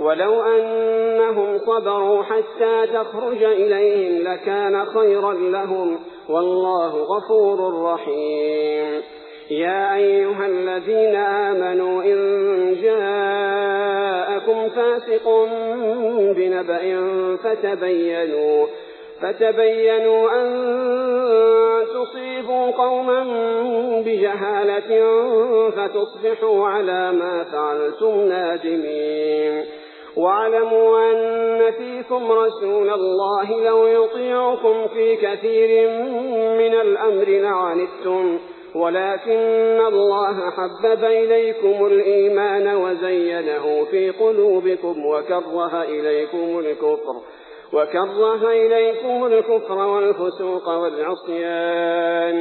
ولو أنهم صبروا حتى تخرج إليهم لكان خيرا لهم، والله غفور رحيم. يا أيها الذين آمنوا إن جاءكم فاسق بنبأ فتبينوا أن تصيبوا قوما بجهالة فتصبحوا على ما فعلتم نادمين. واعلموا أن فيكم رسول الله لو يطيعكم في كثير من الأمر لعنتم، ولكن الله حبب إليكم الإيمان وزينه في قلوبكم وكره إليكم الكفر والفسوق والعصيان،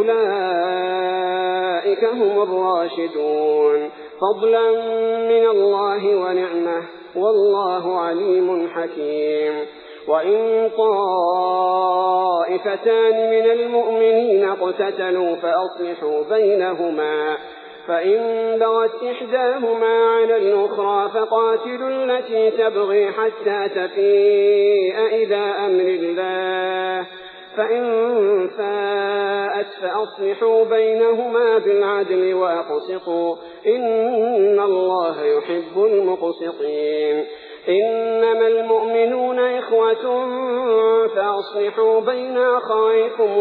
أولئك هم الراشدون، فضلا من الله ونعمه، والله عليم حكيم. وإن طائفتان من المؤمنين اقتتلوا فأصلحوا بينهما، فإن بغت إحداهما على الأخرى فقاتلوا التي تبغي حتى تفيء إلى أمر الله، فإن فاءت فأصلحوا بينهما بالعدل وأقسطوا، إن الله يحب المقسطين. إنما المؤمنون إخوة فأصلحوا بين أخويكم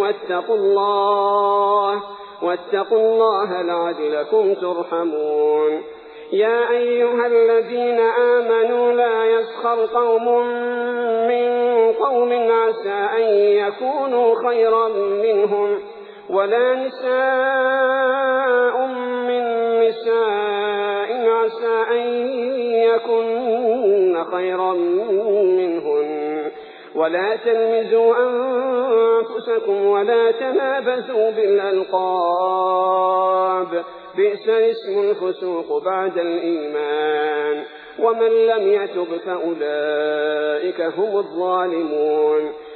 واتقوا الله لعلكم ترحمون. يا أيها الذين آمنوا لا يسخر قوم من قوم عسى أن يكونوا خيرا منهم، ولا نساء من نساء عسى أن يكن خيرا منهن، ولا تلمزوا أنفسكم ولا تنابزوا بالألقاب، بئس الاسم الفسوق بعد الإيمان، ومن لم يتب فأولئك هم الظالمون.